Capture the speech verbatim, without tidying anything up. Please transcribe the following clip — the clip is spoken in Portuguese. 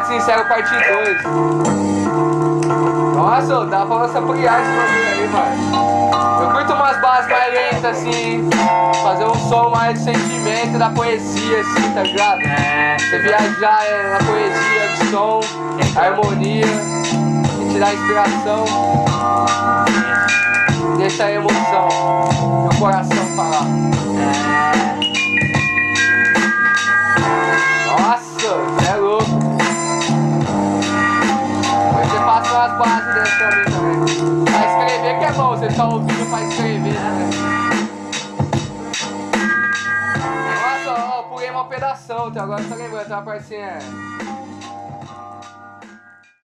Sincero parte dois. Nossa, dá pra você ampliar esse bagulho aí, mano. Eu curto umas bases mais lentas assim, fazer um som mais de sentimento da poesia assim, tá ligado? É, Você viajar é, na poesia do som, harmonia, e tirar inspiração, deixar a emoção, meu coração falar. é. Nossa, você é louco. Depois você passa umas bases dessas pra mim também. Pra escrever que é bom, você tá ouvindo pra escrever também. Nossa, ó, eu pulei uma pedação, até agora eu tô lembrando, tem uma partezinha.